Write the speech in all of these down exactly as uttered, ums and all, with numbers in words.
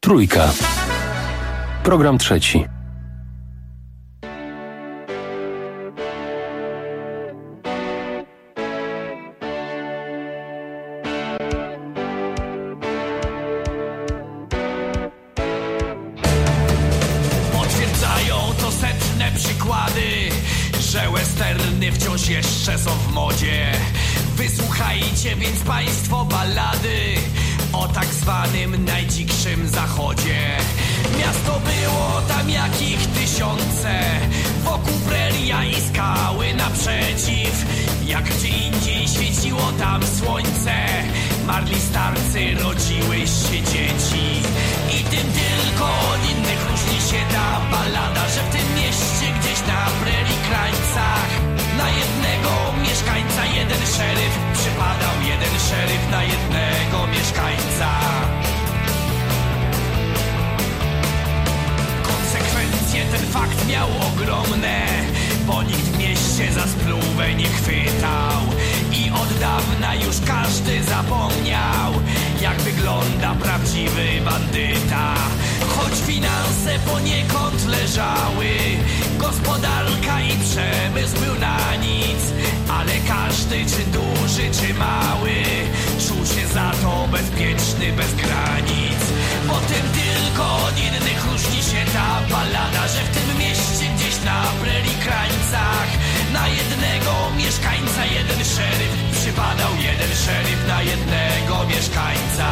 Trójka. Program trzeci. Potwierdzają to setne przykłady, że westerny wciąż jeszcze są w modzie. Wysłuchajcie więc państwo ballady o tak zwanym najdzikszym zachodzie. Miasto było tam jakich tysiące, wokół preria i skały naprzeciw. Jak gdzie indziej świeciło tam słońce, marli starcy, rodziłyście dzieci. I tym tylko od innych różni się ta ballada, że w tym mieście gdzieś na prerii krańcach na jednego mieszkańca jeden szeryf przypadał, jeden szeryf na jednego mieszkańca. Konsekwencje ten fakt miał ogromne, bo nikt w mieście za spluwę nie chwytał. I od dawna już każdy zapomniał, jak wygląda prawdziwy bandyta. Choć finanse poniekąd leżały, gospodarka i przemysł był na nic, ale każdy, czy duży, czy mały, czuł się za to bezpieczny, bez granic. Bo tym tylko od innych różni się ta ballada, że w tym mieście gdzieś na prerii krańcach na jednego mieszkańca jeden szeryf przypadał, jeden szeryf na jednego mieszkańca.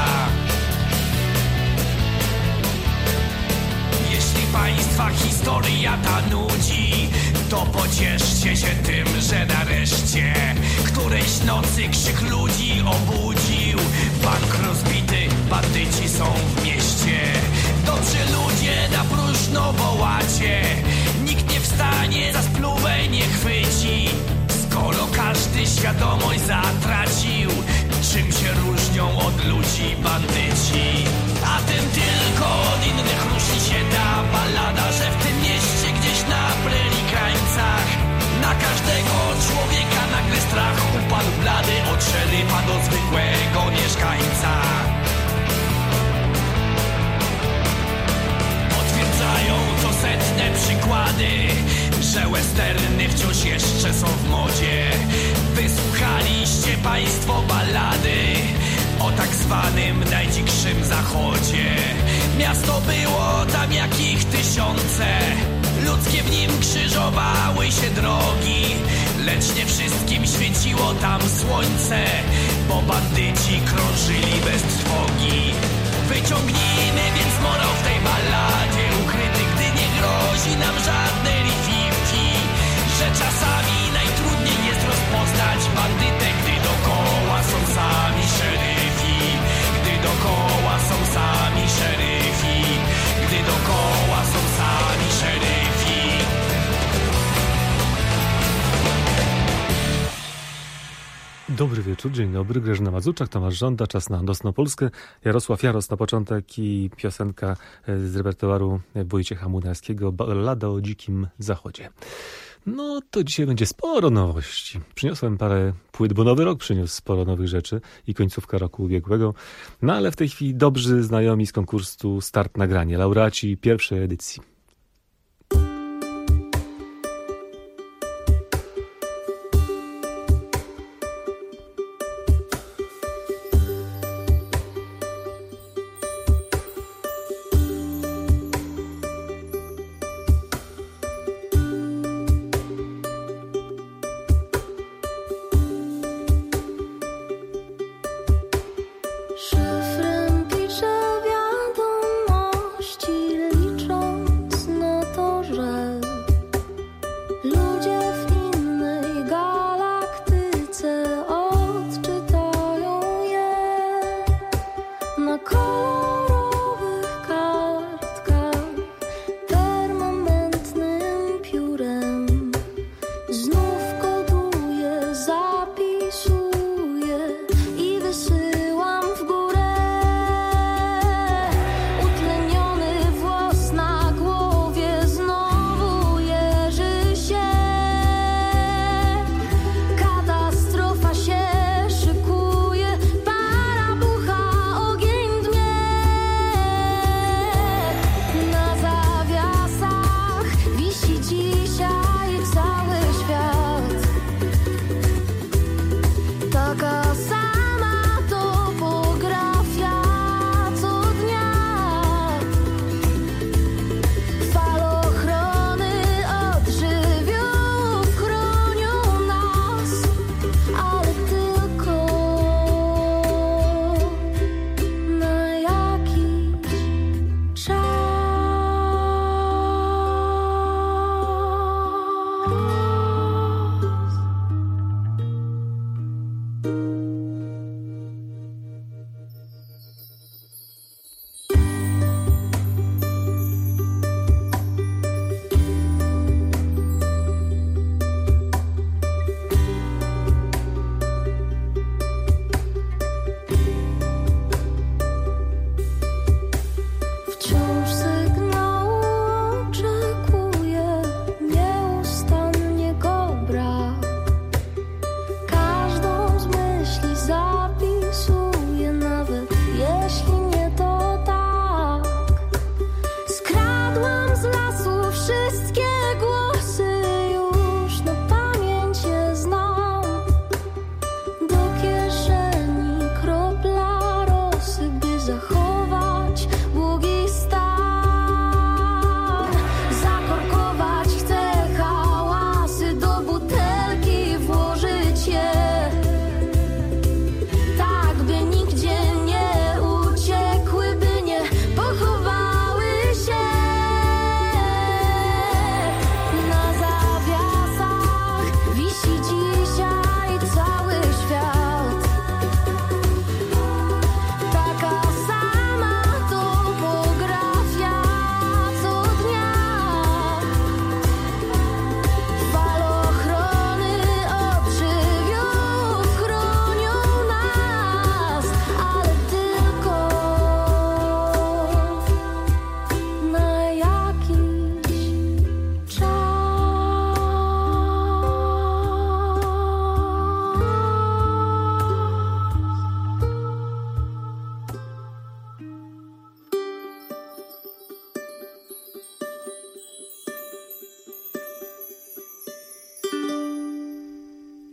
Jeśli państwa historia ta nudzi, to pocieszcie się tym, że nareszcie którejś nocy krzyk ludzi obudził. Bank rozbity, bandyci są w mieście. Dobrzy ludzie na próżno wołacie, nikt nie wstanie, za spluwę nie chwyci. Skoro każdy świadomość zatracił, czym się różnią od ludzi bandyci. A tym tylko od innych różni się ta ballada, że w tym mieście gdzieś na prerii krańcach na każdego człowieka nagle strach upadł blady, od szeryfa do zwykłego mieszkańca. Potwierdzają to setne przykłady, że westerny wciąż jeszcze są w modzie. Wysłuchaliście państwo ballady o tak zwanym najdzikszym zachodzie. Miasto było tam jakich tysiące, ludzkie w nim krzyżowały się drogi, lecz nie wszystkim świeciło tam słońce, bo bandyci krążyli bez trwogi. Wyciągnijmy więc morał w tej balladzie ukryty, gdy nie grozi nam żadnej fifki, że czasami najtrudniej jest rozpoznać bandytę, gdy dookoła są sami szeryfi, gdy dookoła są sami szeryfi, gdy dookoła są sami szeryfi. Dobry wieczór, dzień dobry, Grażyna Mazuczak, Tomasz Żąda, czas na Nocną Polskę. Jarosław Jaros na początek i piosenka z repertuaru Wojciecha Młynarskiego, ballada o dzikim zachodzie. No to dzisiaj będzie sporo nowości. Przyniosłem parę płyt, bo nowy rok przyniósł sporo nowych rzeczy i końcówka roku ubiegłego. No ale w tej chwili dobrzy znajomi z konkursu Start Nagranie, laureaci pierwszej edycji. Szyfrem piszę wiadomości, licząc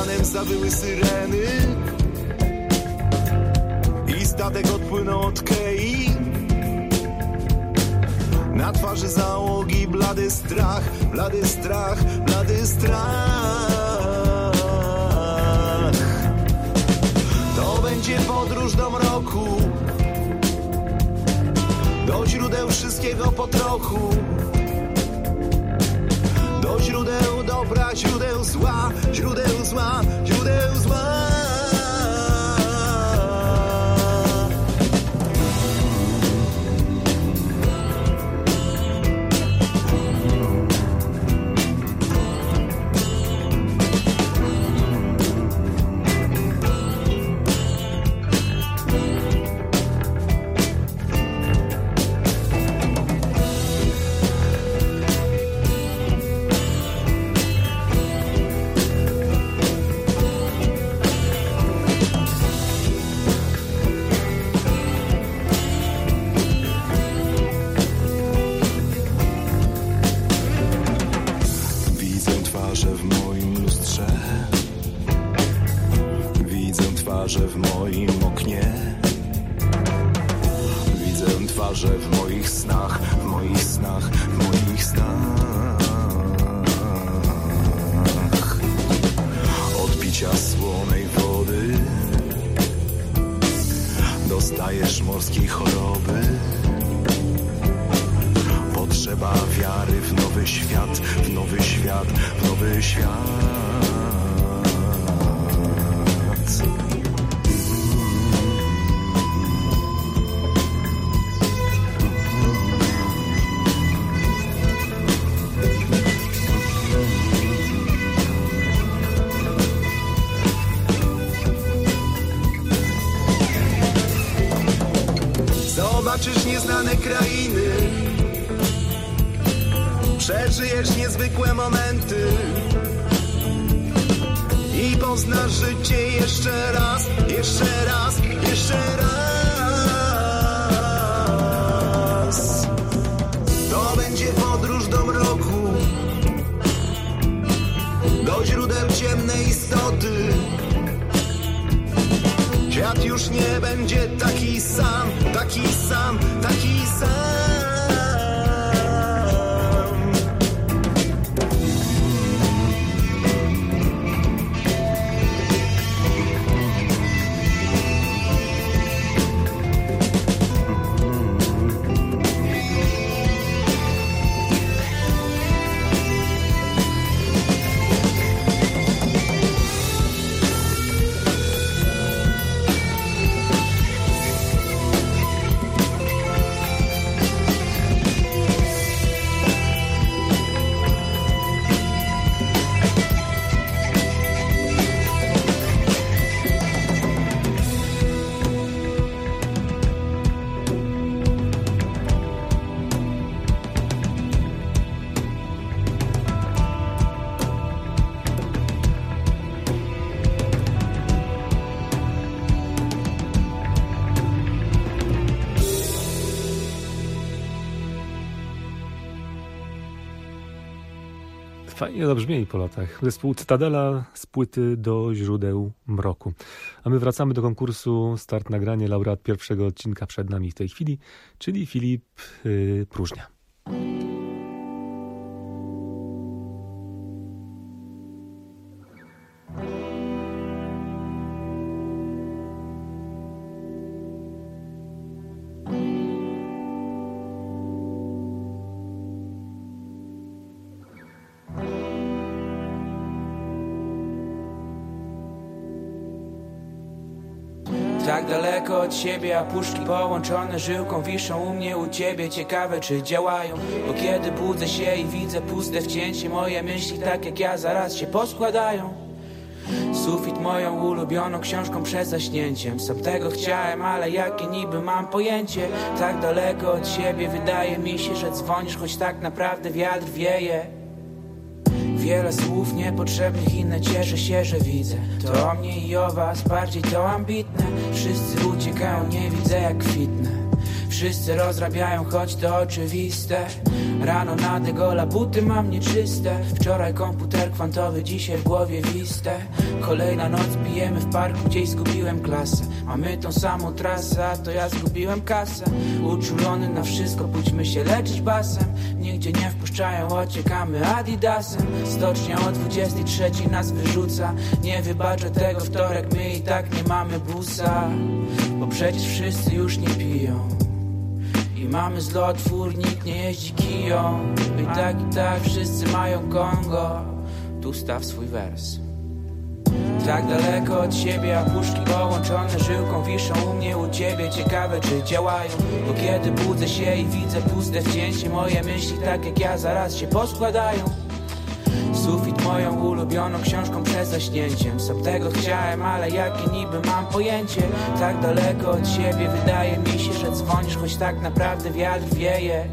ranem zawyły syreny i statek odpłynął od kei. Na twarzy załogi blady strach, blady strach, blady strach. To będzie podróż do mroku, do źródeł wszystkiego po trochu, do źródeł dobra, źródeł zła, źródeł zła, źródeł zła. W moim oknie widzę twarze w moich snach, w moich snach, w moich snach. Od picia słonej wody dostajesz morskiej choroby. Potrzeba wiary w nowy świat, w nowy świat, w nowy świat. Zobaczysz nieznane krainy, przeżyjesz niezwykłe momenty i poznasz życie jeszcze raz, jeszcze raz, jeszcze raz. To będzie podróż do mroku, do źródeł ciemnej istoty. Świat już nie będzie taki sam, taki sam, taki sam. Fajnie zabrzmieli po latach. Zespół Cytadela z płyty Do źródeł mroku. A my wracamy do konkursu Start Nagranie. Laureat pierwszego odcinka przed nami w tej chwili, czyli Filip yy, Próżnia. Tak daleko od siebie, a puszki połączone żyłką wiszą u mnie, u ciebie. Ciekawe, czy działają, bo kiedy budzę się i widzę puste wcięcie, moje myśli tak jak ja zaraz się poskładają. Sufit moją ulubioną książką przed zaśnięciem. Sam tego chciałem, ale jakie niby mam pojęcie. Tak daleko od siebie, wydaje mi się, że dzwonisz, choć tak naprawdę wiatr wieje. Wiele słów niepotrzebnych, inne cieszę się, że widzę. To o mnie i o was, bardziej to ambitne. Wszyscy uciekają, nie widzę jak kwitnę. Wszyscy rozrabiają, choć to oczywiste. Rano na degola, buty mam nieczyste. Wczoraj komputer kwantowy, dzisiaj w głowie wiste. Kolejna noc, pijemy w parku, gdzieś zgubiłem klasę. Mamy tą samą trasę, a to ja zgubiłem kasę. Uczulony na wszystko, pójdźmy się leczyć basem. Nigdzie nie wpuszczają, ociekamy adidasem. Stocznia o dwudziestej trzeciej nas wyrzuca. Nie wybaczę tego, wtorek, my i tak nie mamy busa. Bo przecież wszyscy już nie piją i mamy zlotwór, nikt nie jeździ kiją. I tak, i tak wszyscy mają Kongo. Tu staw swój wers. Tak daleko od siebie, a puszki połączone żyłką wiszą u mnie, u ciebie. Ciekawe, czy działają, bo kiedy budzę się i widzę puste wcięcie, moje myśli tak jak ja zaraz się poskładają. Sufit moją ulubioną książką przed zaśnięciem. Sam tego chciałem, ale jakie niby mam pojęcie. Tak daleko od siebie, wydaje mi się, że dzwonisz, choć tak naprawdę wiatr wieje.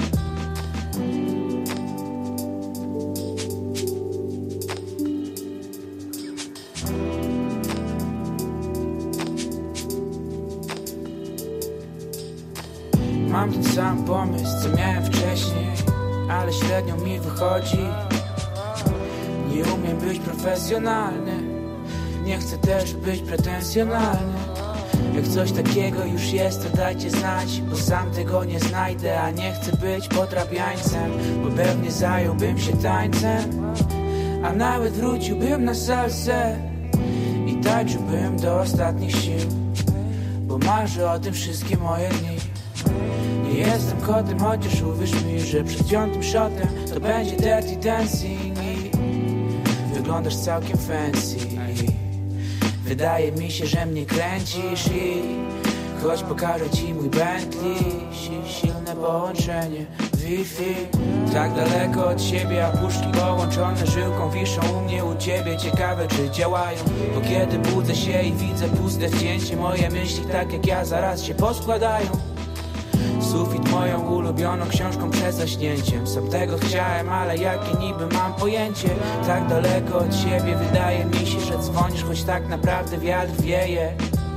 Mam ten sam pomysł, co miałem wcześniej, ale średnio mi wychodzi. Nie umiem być profesjonalny, nie chcę też być pretensjonalny. Jak coś takiego już jest, to dajcie znać, bo sam tego nie znajdę. A nie chcę być podrabiańcem, bo pewnie zająłbym się tańcem. A nawet wróciłbym na salsę i tańczyłbym do ostatnich sił, bo marzę o tym wszystkie moje dni. Nie jestem kotem, chociaż uwierz mi, że przed piątym shotem to będzie dirty dancing. Wyglądasz całkiem fancy. Wydaje mi się, że mnie kręcisz i choć pokażę ci mój Bentley, silne połączenie Wi-Fi. Tak daleko od siebie, a puszki połączone żyłką wiszą u mnie, u ciebie. Ciekawe, czy działają, bo kiedy budzę się i widzę puste wcięcie, moje myśli tak jak ja zaraz się poskładają. Sufit moją ulubioną książką przed zaśnięciem. Sam tego chciałem, ale jakie niby mam pojęcie. Tak daleko od siebie, wydaje mi się, że dzwonisz, choć tak naprawdę wiatr wieje.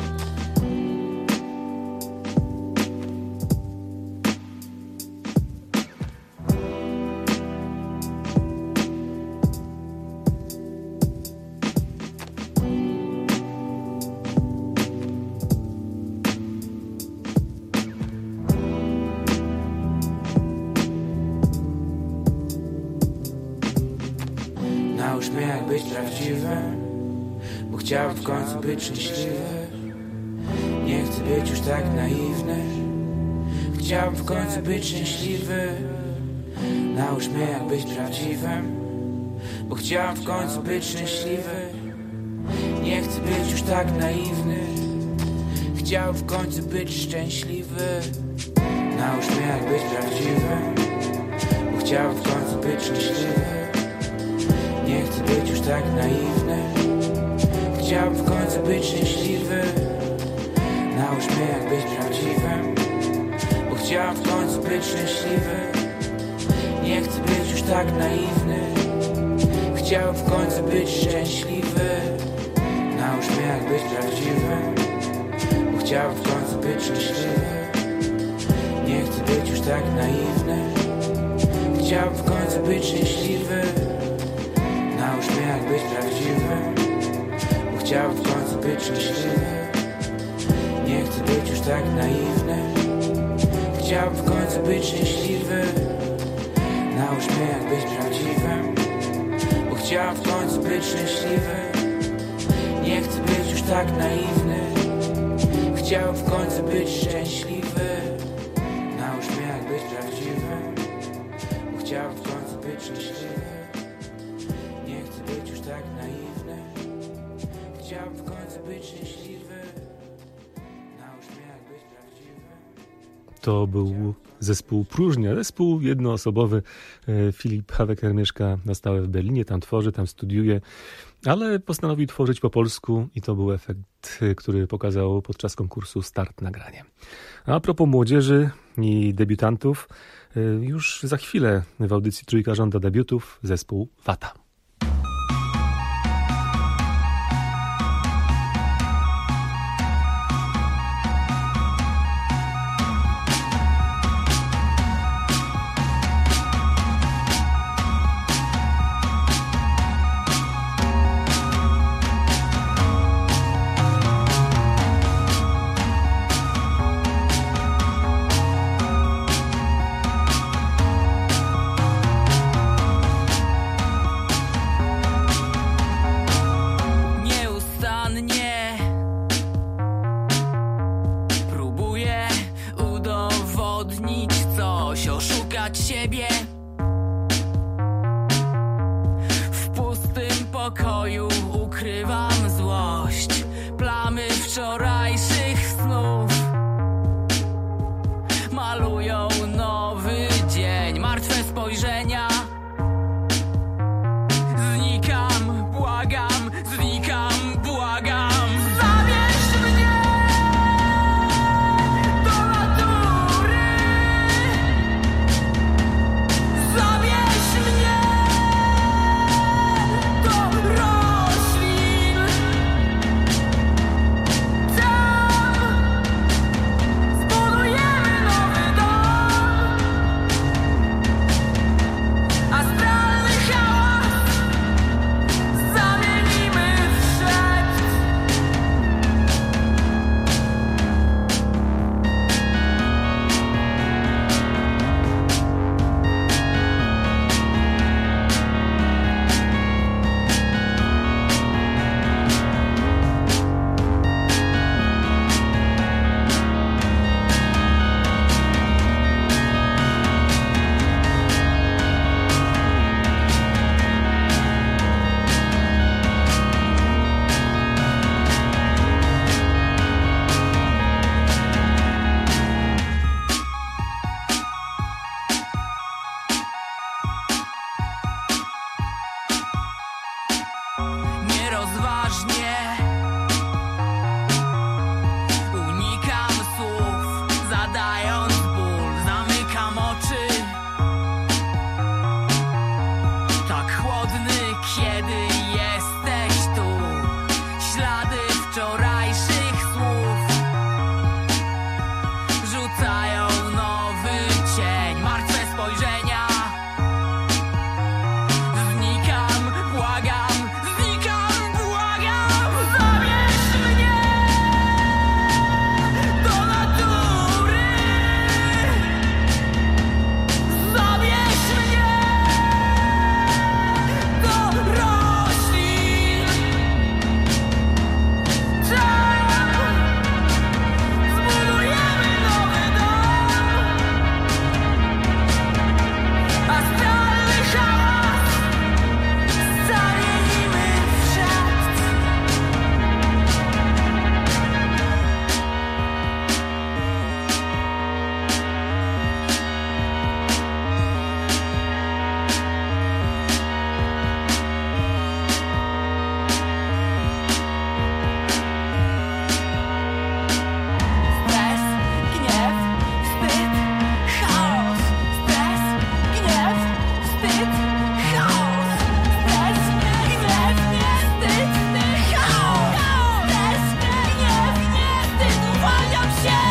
Naucz mnie jak być prawdziwym, bo chciałem w końcu być szczęśliwy. Nie chcę być już tak naiwny, chciałem w końcu być szczęśliwy. Naucz mnie jak być prawdziwym, bo chciałem w końcu być szczęśliwy. Nie chcę być już tak naiwny, chciałem w końcu być szczęśliwy. Naucz mnie jak być prawdziwym, bo chciałem w końcu być szczęśliwy. Nie chcę być już tak naiwny, chciałem w końcu być szczęśliwy. Naucz mnie jak być prawdziwym, bo chciałem w końcu być szczęśliwy. Nie chcę być już tak naiwny, chciałem w końcu być szczęśliwy. Naucz mnie jak być prawdziwym, bo chciałem w końcu być szczęśliwy. Nie chcę być już tak naiwny, chciałem w końcu być szczęśliwy. Naucz mnie jak być prawdziwym, bo chciałem w końcu być szczęśliwy. Nie chcę być już tak naiwny, chciałem w końcu być szczęśliwy. Naucz mnie jak być prawdziwym, bo chciałem w końcu być szczęśliwy. Nie chcę być już tak naiwny, chciałem w końcu być szczęśliwy. Naucz mnie jak być prawdziwym, bo chciałem w końcu być szczęśliwy. Nie chcę być już tak naiwny, chciałem w końcu być szczęśliwy. Naucz mnie jak być prawdziwy. To był zespół Próżnia, zespół jednoosobowy. Filip Haweker mieszka na stałe w Berlinie, tam tworzy, tam studiuje, ale postanowił tworzyć po polsku i to był efekt, który pokazał podczas konkursu Start Nagranie. A propos młodzieży i debiutantów, już za chwilę w audycji Trójka żąda debiutów zespół Wata. pokoju ukrywam złość, plamy wczorajszych snów malują nowy dzień, martwe spojrzenia. Znikam, błagam, znikam, błagam. Zabierz mnie do natury. Zabierz mnie do roślin. Tam zbudujemy nowy dom. Astralny hałas zamienimy w szept. Nierozważnie unikam słów, zadając ból, zamykam oczy. Tak chłodny, kiedy jesteś tu. Ślady wczorajszych słów rzucają nowy cień, martwe spojrzenia. Znikam, błagam, znikam, błagam. Zabierz mnie do natury. Zabierz mnie do roślin. Tam zbudujemy nowy dom. Astralny hałas zamienimy w szept. Stres, gniew, wstyd, chaos. Stres, gniew, wstyd, chaos. Stres, gniew, wstyd, chaos. Stres, gniew, wstyd, uwalniam się.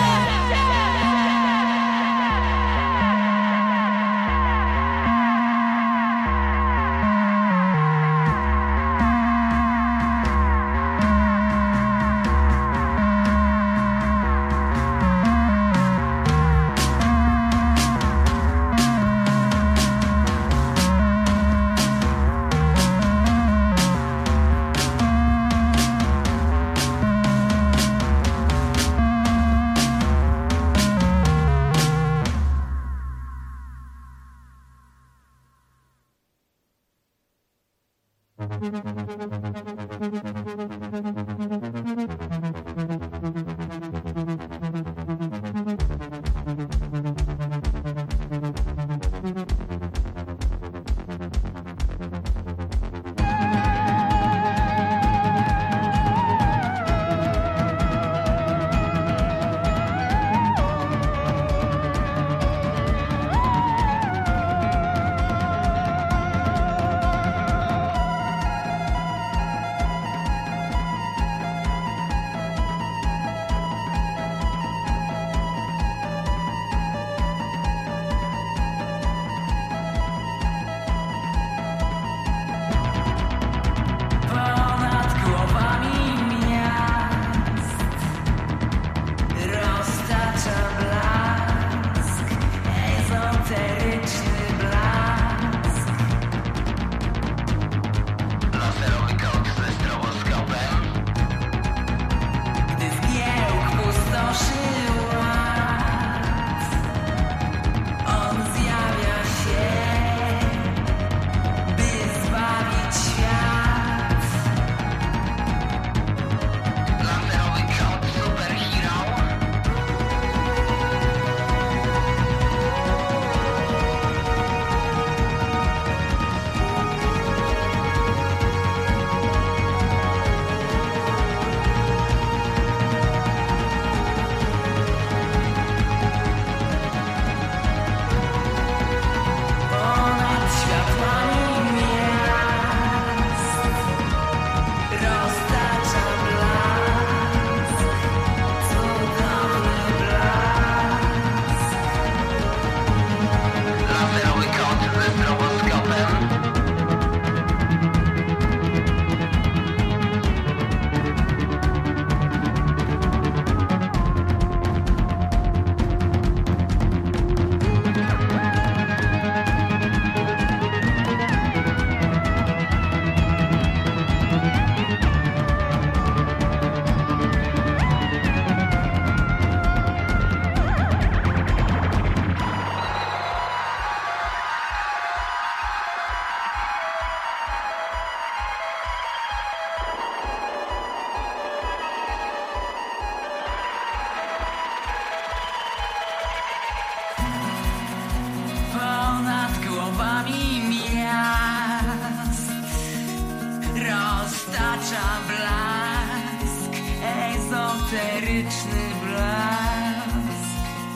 roztacza blask, ezoteryczny blask.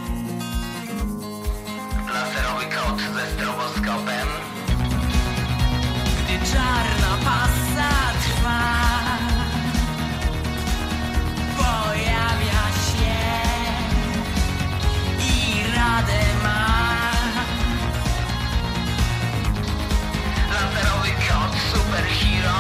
Laserowy kot ze stroboskopem. Gdy czarna pasa trwa, pojawia się i radę ma. Laserowy kot superhero.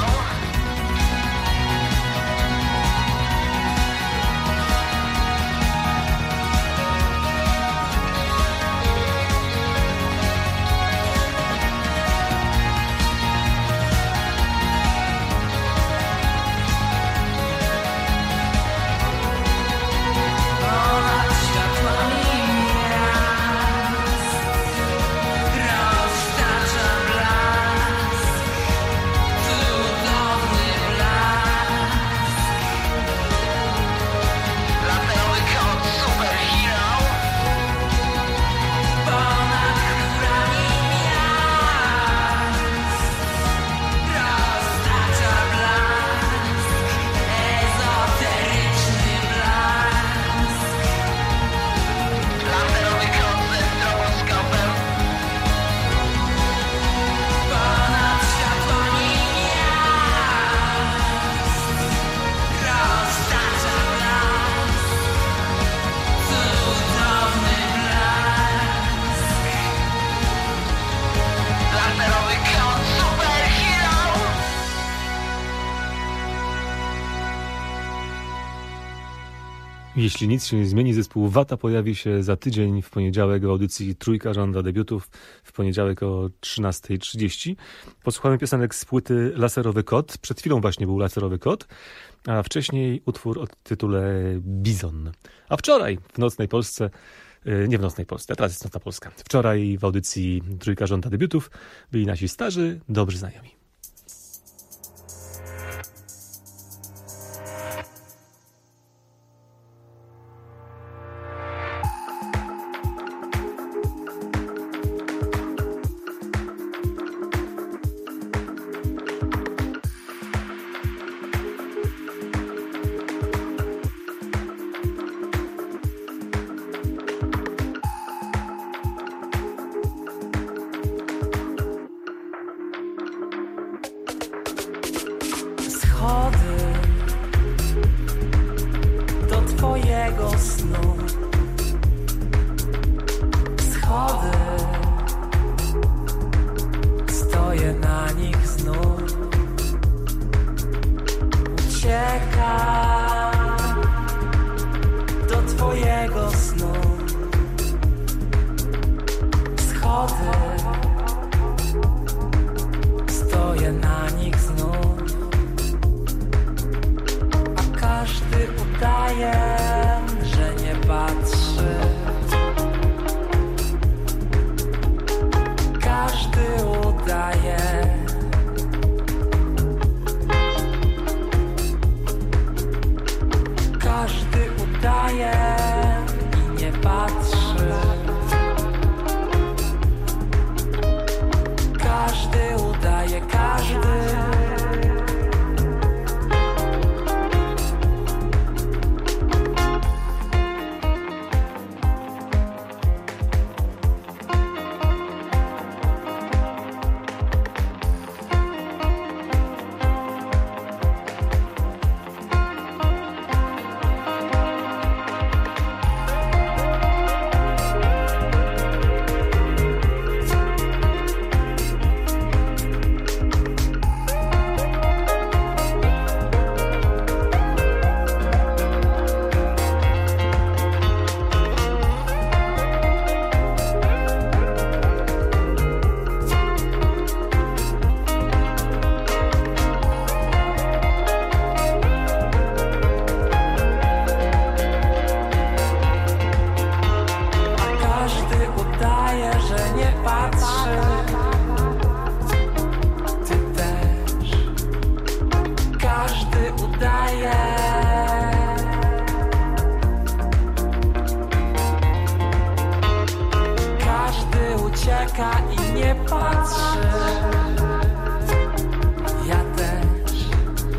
Jeśli nic się nie zmieni, zespół Wata pojawi się za tydzień w poniedziałek w audycji Trójka Żąda Debiutów, w poniedziałek o trzynasta trzydzieści. Posłuchamy piosenek z płyty Laserowy Kot. Przed chwilą właśnie był Laserowy Kot, a wcześniej utwór o tytule Bizon. A wczoraj w Nocnej Polsce, nie w Nocnej Polsce, teraz jest Nocna Polska. Wczoraj w audycji Trójka Żąda Debiutów byli nasi starzy, dobrzy znajomi. i nie patrzy. Ja też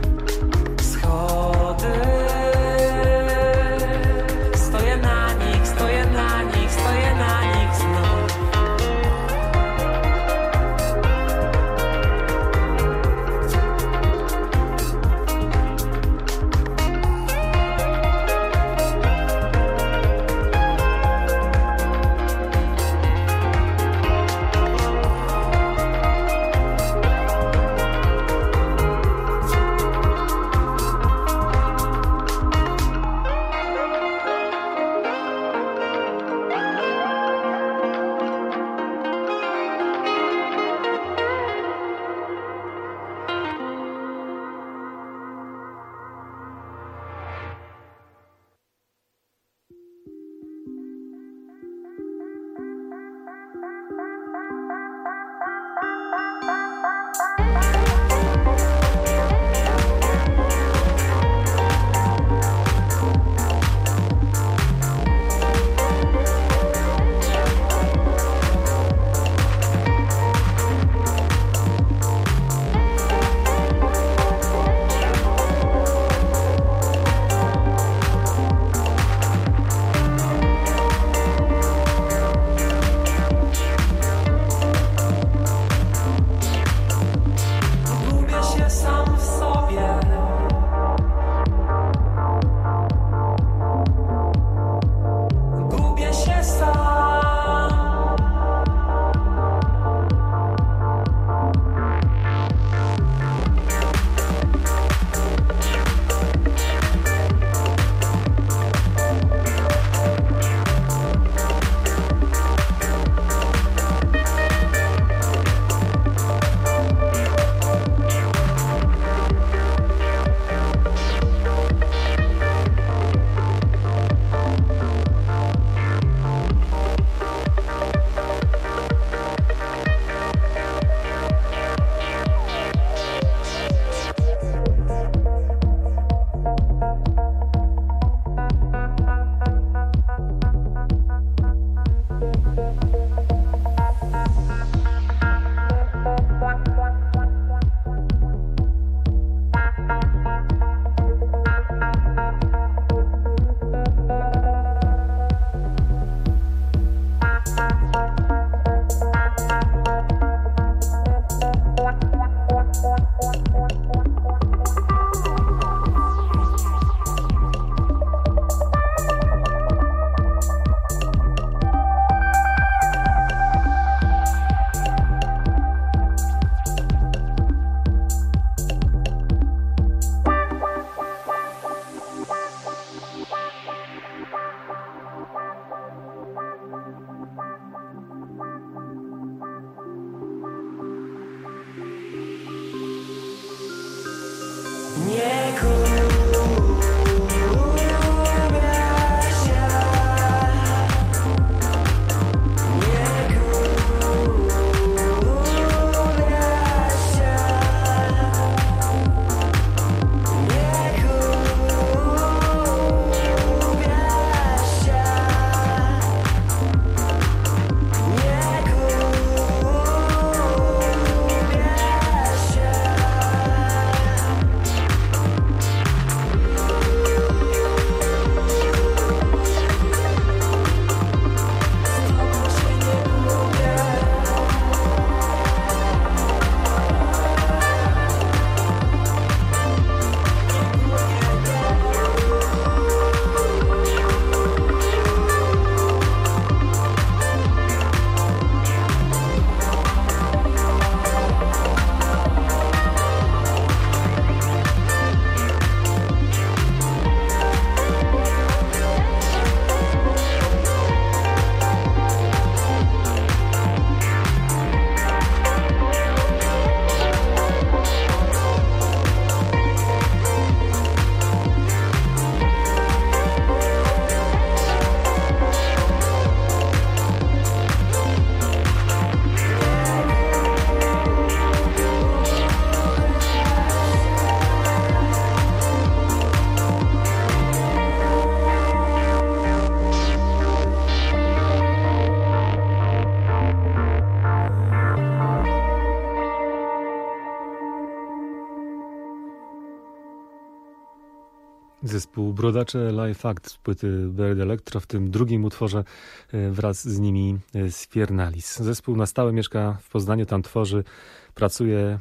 Zespół Brodacze Live Act z płyty Buried Electro, w tym drugim utworze wraz z nimi Sfiernalis. Zespół na stałe mieszka w Poznaniu, tam tworzy, pracuje,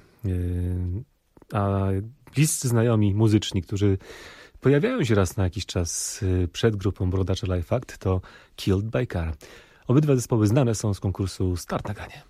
a bliscy znajomi muzyczni, którzy pojawiają się raz na jakiś czas przed grupą Brodacze Live Act, to Killed by Car. Obydwa zespoły znane są z konkursu Start na Ganie.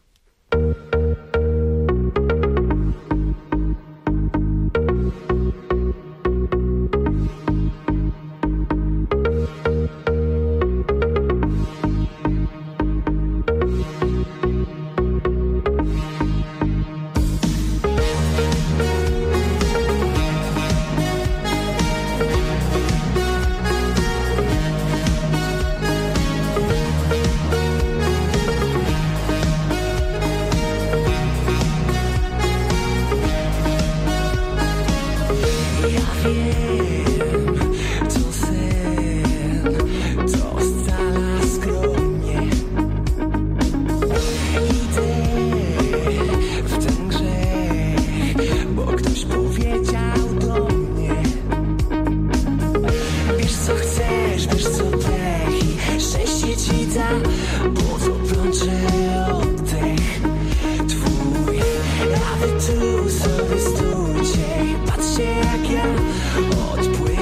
Tu sobie stójcie i patrzcie jak ja od płyt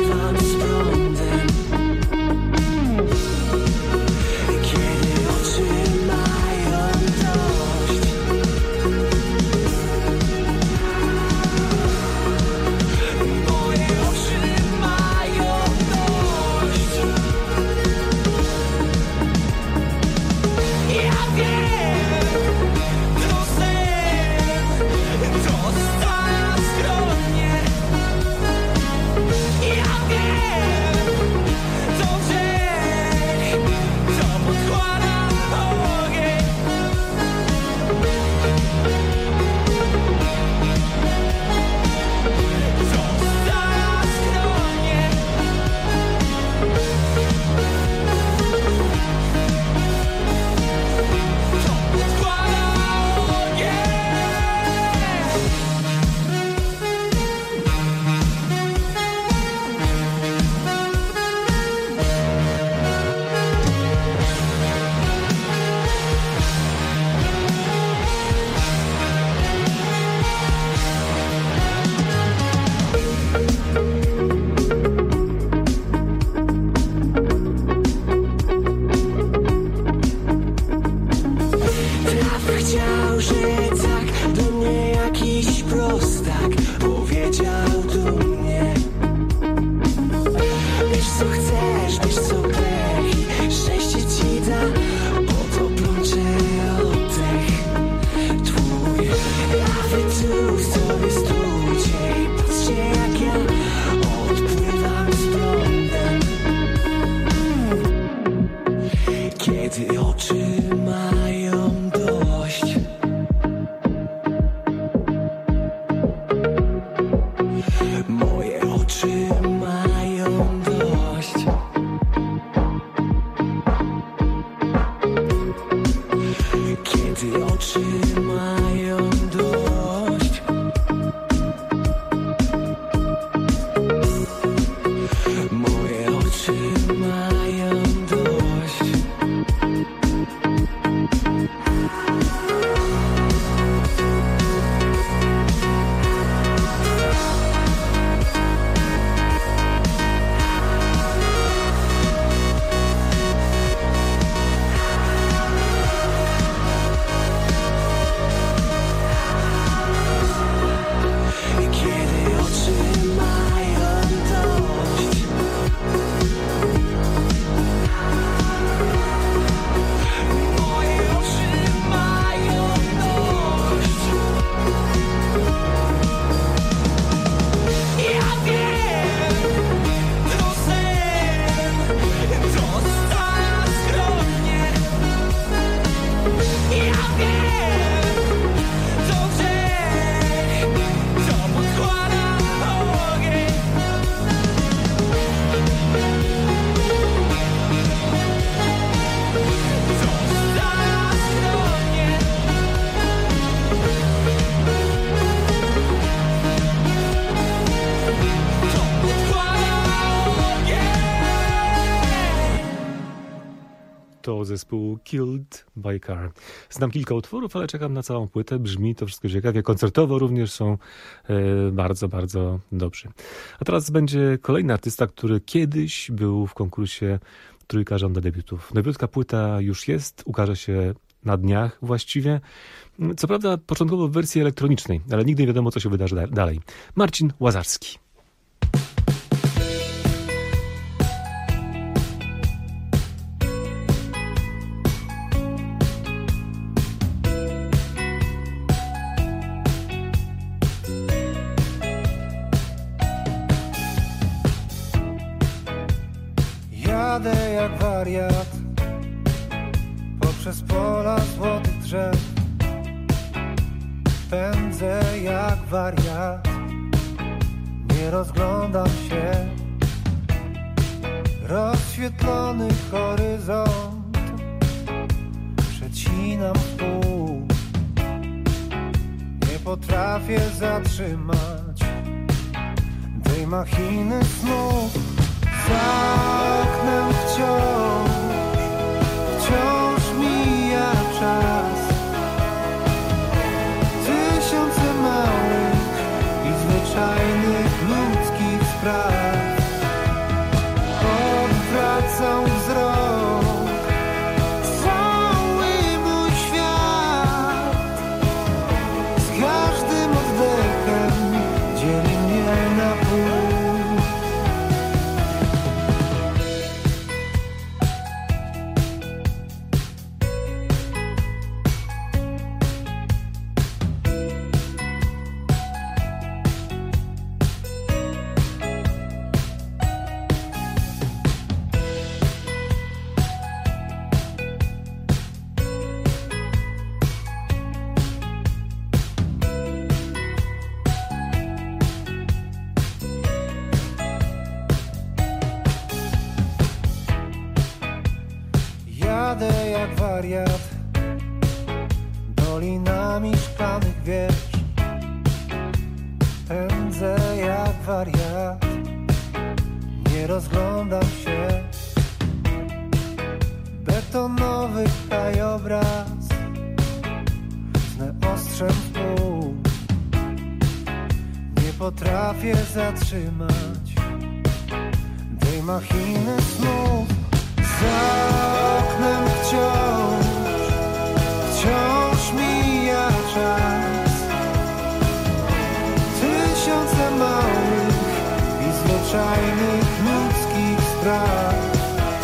Moje oczy mają dość. Kiedy oczy mają dość. Moje oczy mają dość. To zespół Killed by Car. Znam kilka utworów, ale czekam na całą płytę. Brzmi to wszystko ciekawie. Koncertowo również są e, bardzo, bardzo dobrzy. A teraz będzie kolejny artysta, który kiedyś był w konkursie Trójka żąda debiutów. Debiutka płyta już jest, ukaże się na dniach właściwie. Co prawda początkowo w wersji elektronicznej, ale nigdy nie wiadomo, co się wydarzy da- dalej. Marcin Łazarski. Jadę jak wariat poprzez pola złotych drzew. Pędzę jak wariat, nie rozglądam się. Rozświetlony horyzont przecinam w pół. Nie potrafię zatrzymać tej machiny snów. Za oknem wciąż, wciąż mija czas. Tysiące małych i zwyczajnych ludzkich spraw. Odwracam wzrok, cały mój świat. Z każdym oddechem dzieli mnie na pół. Jadę jak wariat dolinami szklanych wież. Pędzę jak wariat, nie rozglądam się. Betonowy krajobraz znę ostrzem w pół. Nie potrafię zatrzymać tej machiny snów. Za oknem wciąż, wciąż mija czas. Tysiące małych i zwyczajnych ludzkich spraw.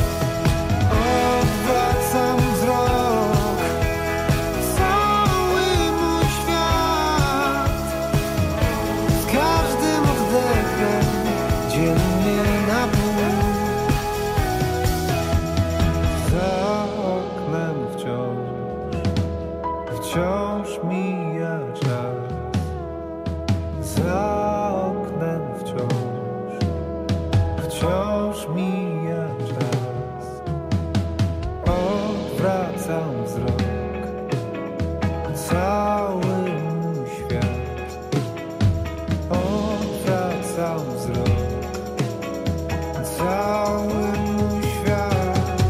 Odwracam wzrok, cały mój świat. Z każdym oddechem dzieli mnie na pół. Za oknem wciąż, wciąż mija czas. Za oknem wciąż. wciąż mija czas. Odwracam wzrok, cały mój świat. Odwracam wzrok, cały mój świat.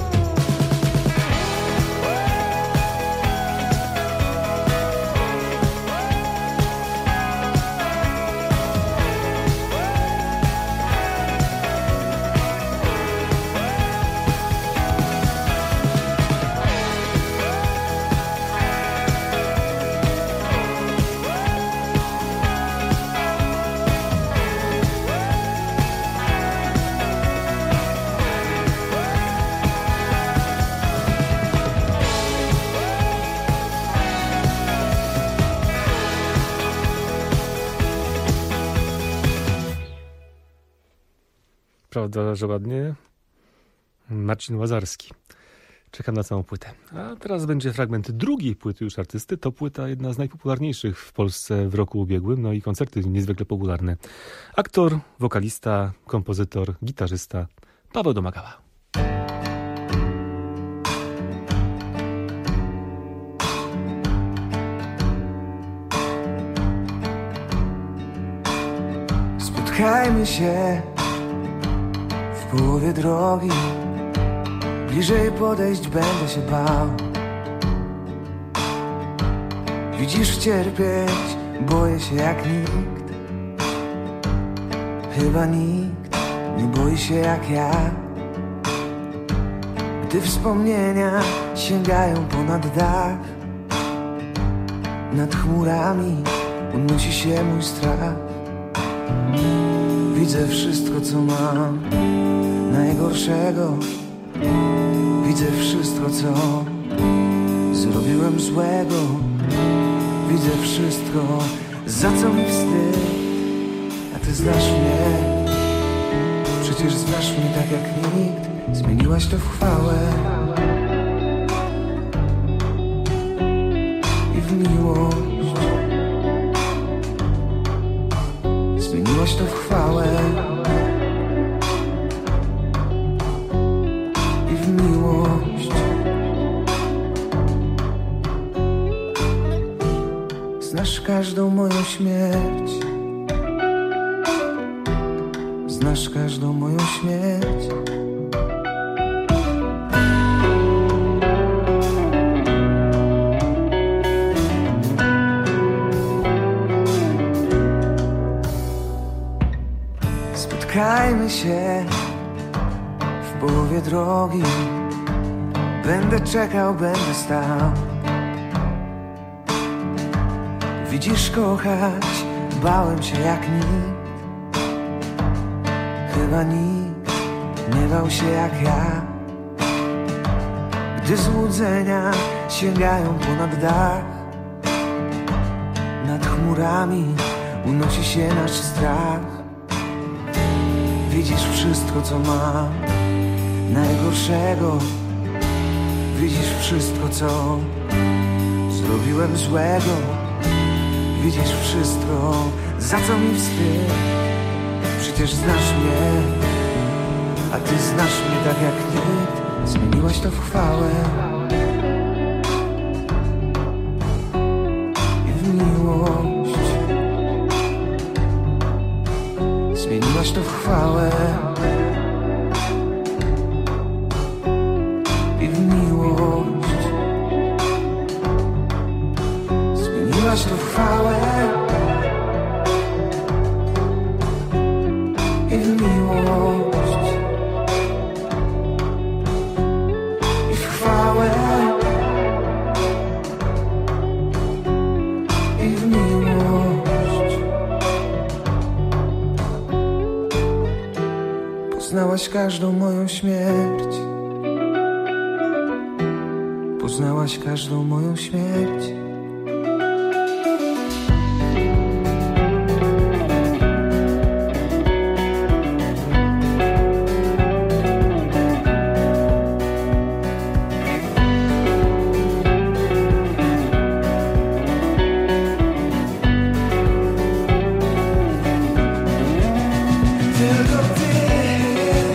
Prawda, że ładnie? Marcin Łazarski. Czekam na całą płytę. A teraz będzie fragment drugiej płyty już artysty. To płyta jedna z najpopularniejszych w Polsce w roku ubiegłym. No i koncerty niezwykle popularne. Aktor, wokalista, kompozytor, gitarzysta Paweł Domagała. Spotkajmy się w połowie drogi. Bliżej podejść będę się bał. Widzisz, cierpieć boję się jak nikt. Chyba nikt nie boi się jak ja. Gdy wspomnienia sięgają ponad dach, nad chmurami unosi się mój strach. Widzę wszystko, co mam najgorszego. Widzę wszystko, co zrobiłem złego. Widzę wszystko, za co mi wstyd. A ty znasz mnie, przecież znasz mnie tak jak nikt. Zmieniłaś to w chwałę i w miłość. Zmieniłaś to w chwałę i w miłość. Znasz każdą moją śmierć. Znasz każdą moją śmierć. Spotkajmy się w połowie drogi. Będę czekał, będę stał. Widzisz, kochać bałem się jak nikt. Chyba nikt nie bał się jak ja. Gdy złudzenia sięgają ponad dach, nad chmurami unosi się nasz strach. Widzisz wszystko, co mam najgorszego. Widzisz wszystko, co zrobiłem złego. Widzisz wszystko, za co mi wstyd. Przecież znasz mnie, a ty znasz mnie tak jak nikt. Zmieniłaś to w chwałę i w miłość. Zmieniłaś to w chwałę i w miłość. Zmieniłaś to w chwałę i w miłość. I w chwałę i w miłość. Poznałaś każdą moją śmierć. Poznałaś każdą moją śmierć. Tylko ty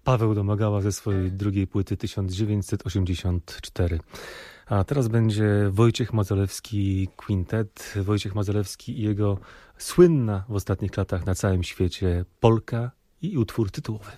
Paweł Domagała ze swojej drugiej płyty tysiąc dziewięćset osiemdziesiąt cztery. A teraz będzie Wojciech Mazolewski Quintet. Wojciech Mazolewski i jego słynna w ostatnich latach na całym świecie polka i utwór tytułowy.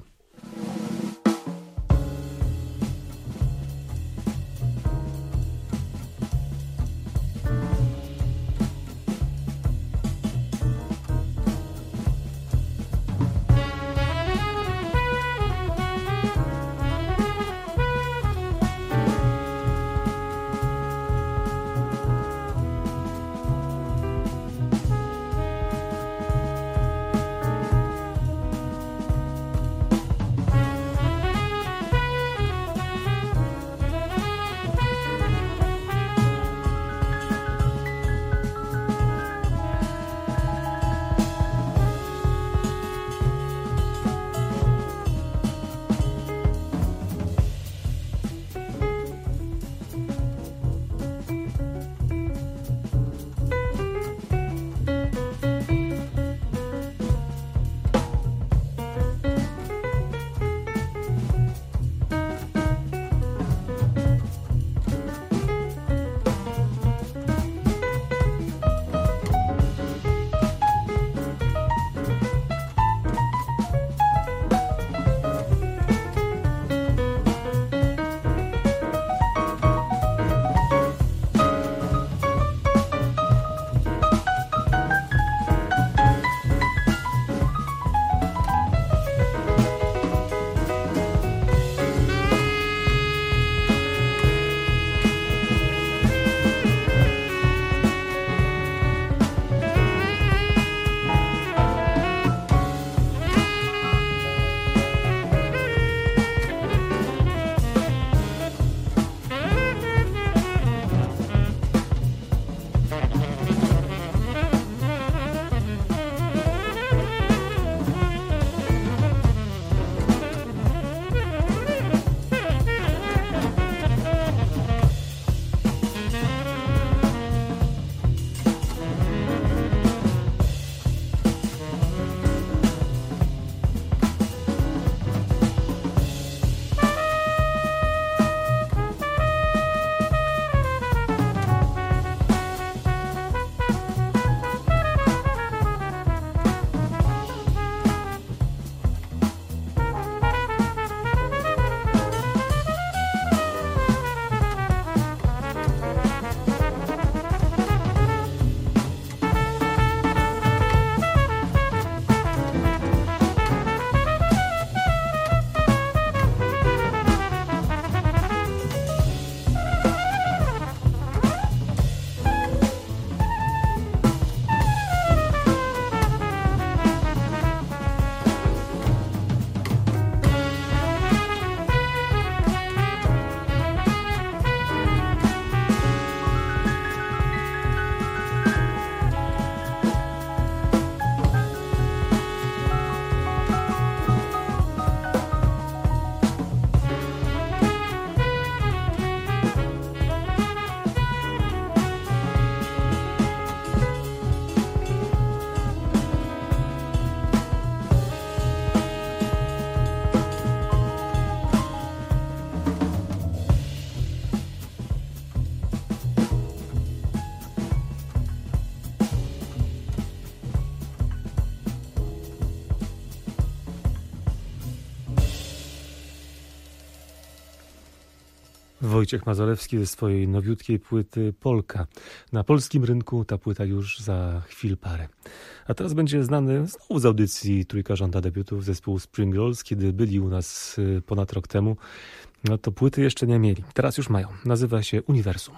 Wojciech Mazolewski ze swojej nowiutkiej płyty Polka. Na polskim rynku ta płyta już za chwil parę. A teraz będzie znany znowu z audycji Trójka Żąda debiutów zespół Spring Rolls, kiedy byli u nas ponad rok temu. No to płyty jeszcze nie mieli. Teraz już mają. Nazywa się Uniwersum.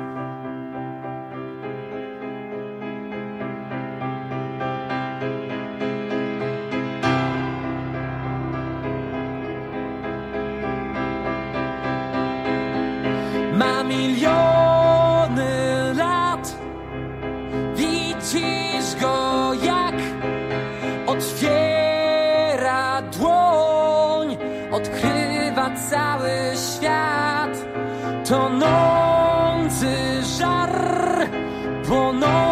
Ma miliony lat, widzisz go jak otwiera dłoń, odkrywa cały świat, tonący żar, płonący